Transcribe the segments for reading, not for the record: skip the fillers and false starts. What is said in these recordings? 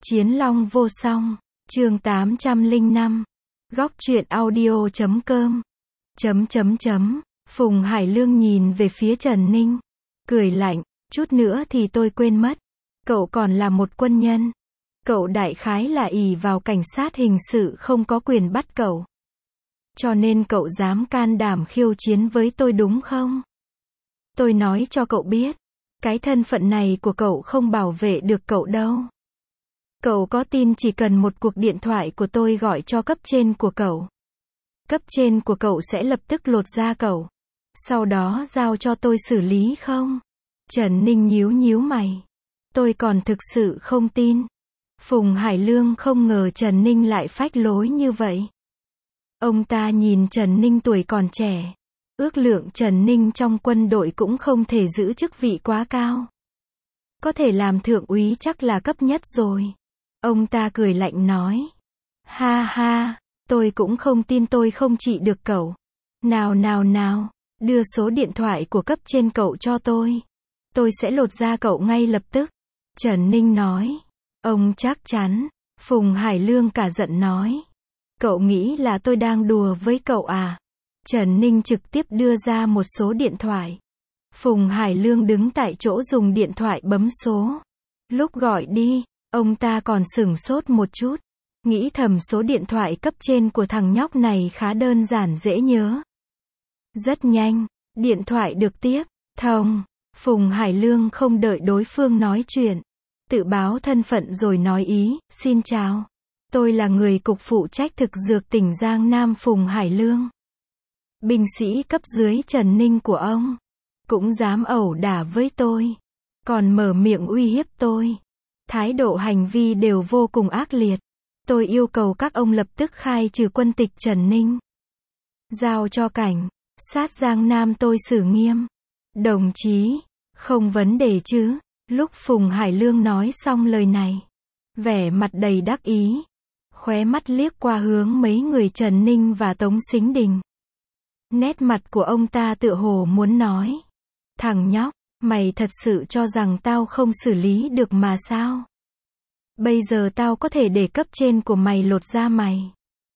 Chiến Long vô song, chương 805, góc truyện audio.com. Phùng Hải Lương nhìn về phía Trần Ninh, cười lạnh, chút nữa thì tôi quên mất. Cậu còn là một quân nhân. Cậu đại khái là ỷ vào cảnh sát hình sự không có quyền bắt cậu. Cho nên cậu dám can đảm khiêu chiến với tôi đúng không? Tôi nói cho cậu biết, cái thân phận này của cậu không bảo vệ được cậu đâu. Cậu có tin chỉ cần một cuộc điện thoại của tôi gọi cho cấp trên của cậu. Cấp trên của cậu sẽ lập tức lột da cậu. Sau đó giao cho tôi xử lý không? Trần Ninh nhíu mày. Tôi còn thực sự không tin. Phùng Hải Lương không ngờ Trần Ninh lại phách lối như vậy. Ông ta nhìn Trần Ninh tuổi còn trẻ. Ước lượng Trần Ninh trong quân đội cũng không thể giữ chức vị quá cao. Có thể làm thượng úy chắc là cấp nhất rồi. Ông ta cười lạnh nói. Ha ha, tôi cũng không tin tôi không trị được cậu. Nào, đưa số điện thoại của cấp trên cậu cho tôi. Tôi sẽ lột da cậu ngay lập tức. Trần Ninh nói. Ông chắc chắn. Phùng Hải Lương cả giận nói. Cậu nghĩ là tôi đang đùa với cậu à? Trần Ninh trực tiếp đưa ra một số điện thoại. Phùng Hải Lương đứng tại chỗ dùng điện thoại bấm số. Lúc gọi đi, ông ta còn sửng sốt một chút. Nghĩ thầm số điện thoại cấp trên của thằng nhóc này khá đơn giản dễ nhớ. Rất nhanh, điện thoại được tiếp. Thông. Phùng Hải Lương không đợi đối phương nói chuyện. Tự báo thân phận rồi nói ý. Xin chào. Tôi là người cục phụ trách thực dược tỉnh Giang Nam Phùng Hải Lương. Binh sĩ cấp dưới Trần Ninh của ông. Cũng dám ẩu đả với tôi. Còn mở miệng uy hiếp tôi. Thái độ hành vi đều vô cùng ác liệt. Tôi yêu cầu các ông lập tức khai trừ quân tịch Trần Ninh. Giao cho cảnh sát Giang Nam tôi xử nghiêm. Đồng chí, không vấn đề chứ? Lúc Phùng Hải Lương nói xong lời này, vẻ mặt đầy đắc ý, khóe mắt liếc qua hướng mấy người Trần Ninh và Tống Sính Đình. Nét mặt của ông ta tựa hồ muốn nói. Thằng nhóc, mày thật sự cho rằng tao không xử lý được mà sao? Bây giờ tao có thể để cấp trên của mày lột da mày.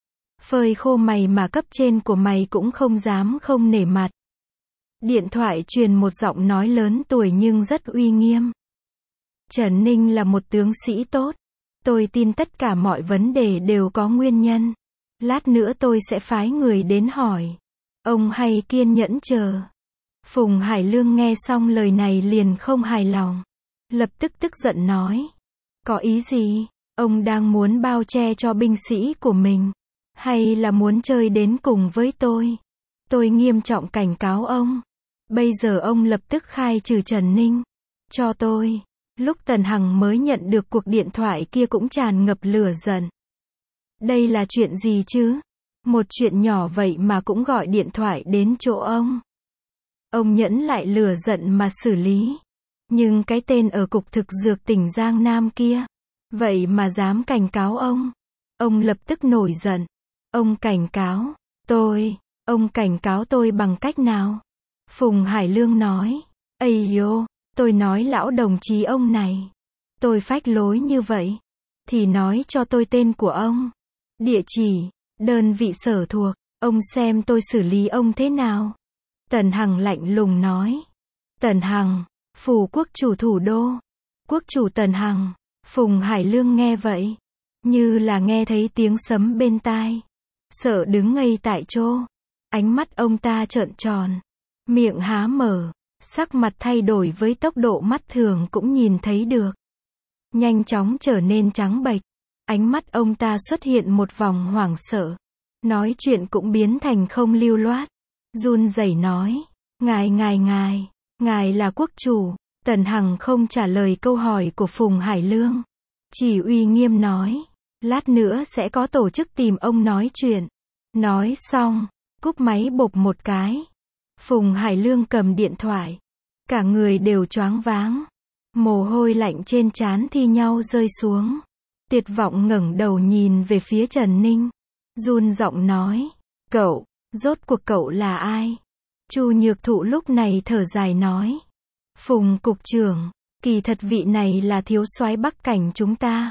Phơi khô mày mà cấp trên của mày cũng không dám không nể mặt. Điện thoại truyền một giọng nói lớn tuổi nhưng rất uy nghiêm. Trần Ninh là một tướng sĩ tốt. Tôi tin tất cả mọi vấn đề đều có nguyên nhân. Lát nữa tôi sẽ phái người đến hỏi. Ông hãy kiên nhẫn chờ. Phùng Hải Lương nghe xong lời này liền không hài lòng. Lập tức tức giận nói. Có ý gì? Ông đang muốn bao che cho binh sĩ của mình? Hay là muốn chơi đến cùng với tôi? Tôi nghiêm trọng cảnh cáo ông. Bây giờ ông lập tức khai trừ Trần Ninh. Cho tôi. Lúc Tần Hằng mới nhận được cuộc điện thoại kia cũng tràn ngập lửa giận. Đây là chuyện gì chứ? Một chuyện nhỏ vậy mà cũng gọi điện thoại đến chỗ ông. Ông nhẫn lại lửa giận mà xử lý. Nhưng cái tên ở cục thực dược tỉnh Giang Nam kia, vậy mà dám cảnh cáo ông. Ông lập tức nổi giận. Ông cảnh cáo tôi. Ông cảnh cáo tôi bằng cách nào? Phùng Hải Lương nói. Ây dô, tôi nói lão đồng chí ông này. Tôi phách lối như vậy. Thì nói cho tôi tên của ông. Địa chỉ, đơn vị sở thuộc. Ông xem tôi xử lý ông thế nào. Tần Hằng lạnh lùng nói. Tần Hằng, phủ quốc chủ thủ đô. Quốc chủ Tần Hằng. Phùng Hải Lương nghe vậy. Như là nghe thấy tiếng sấm bên tai. Sợ đứng ngây tại chỗ. Ánh mắt ông ta trợn tròn. Miệng há mở. Sắc mặt thay đổi với tốc độ mắt thường cũng nhìn thấy được. Nhanh chóng trở nên trắng bệch. Ánh mắt ông ta xuất hiện một vòng hoảng sợ. Nói chuyện cũng biến thành không lưu loát. Run rẩy nói. Ngài là quốc chủ. Tần Hằng không trả lời câu hỏi của Phùng Hải Lương. Chỉ uy nghiêm nói. Lát nữa sẽ có tổ chức tìm ông nói chuyện. Nói xong, cúp máy bộp một cái. Phùng Hải Lương cầm điện thoại. Cả người đều choáng váng. Mồ hôi lạnh trên trán thi nhau rơi xuống. Tuyệt vọng ngẩng đầu nhìn về phía Trần Ninh. Run giọng nói. Cậu, rốt cuộc cậu là ai? Chu Nhược Thụ lúc này thở dài nói. Phùng cục trưởng, kỳ thật vị này là thiếu soái Bắc Cảnh chúng ta.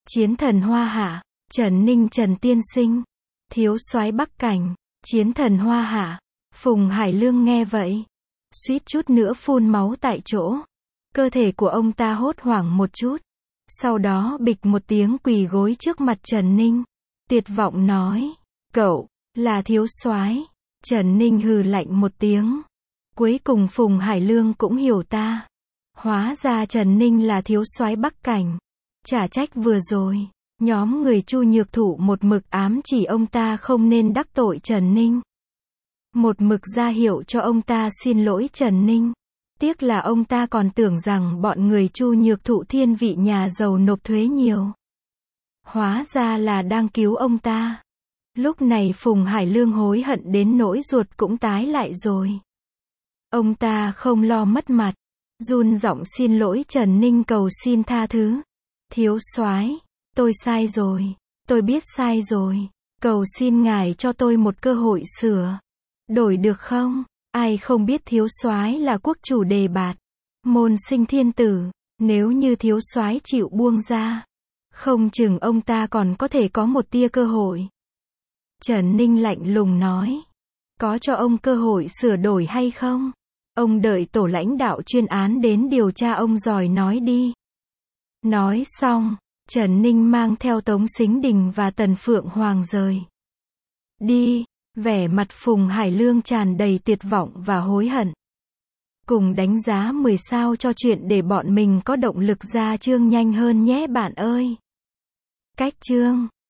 Chiến thần Hoa Hạ, Trần Ninh Trần tiên sinh. Thiếu soái Bắc Cảnh, chiến thần Hoa Hạ. Phùng Hải Lương nghe vậy, suýt chút nữa phun máu tại chỗ. Cơ thể của ông ta hốt hoảng một chút. Sau đó bịch một tiếng quỳ gối trước mặt Trần Ninh. Tuyệt vọng nói, cậu, là thiếu soái. Trần Ninh hừ lạnh một tiếng. Cuối cùng Phùng Hải Lương cũng hiểu ta. Hóa ra Trần Ninh là thiếu soái Bắc Cảnh. Chả trách vừa rồi, nhóm người Chu Nhược Thụ một mực ám chỉ ông ta không nên đắc tội Trần Ninh. Một mực ra hiệu cho ông ta xin lỗi Trần Ninh. Tiếc là ông ta còn tưởng rằng bọn người Chu Nhược Thụ thiên vị nhà giàu nộp thuế nhiều. Hóa ra là đang cứu ông ta. Lúc này Phùng Hải Lương hối hận đến nỗi ruột cũng tái lại rồi. Ông ta không lo mất mặt, run giọng xin lỗi Trần Ninh cầu xin tha thứ. Thiếu soái, tôi sai rồi, tôi biết sai rồi, cầu xin ngài cho tôi một cơ hội sửa. Đổi được không? Ai không biết thiếu soái là quốc chủ đề bạt, môn sinh thiên tử, nếu như thiếu soái chịu buông ra, không chừng ông ta còn có thể có một tia cơ hội. Trần Ninh lạnh lùng nói, có cho ông cơ hội sửa đổi hay không? Ông đợi tổ lãnh đạo chuyên án đến điều tra ông rồi nói đi. Nói xong, Trần Ninh mang theo Tống Sính Đình và Tần Phượng Hoàng rời đi. Vẻ mặt Phùng Hải Lương tràn đầy tuyệt vọng và hối hận. Cùng đánh giá 10 sao cho chuyện để bọn mình có động lực ra chương nhanh hơn nhé bạn ơi. Cách chương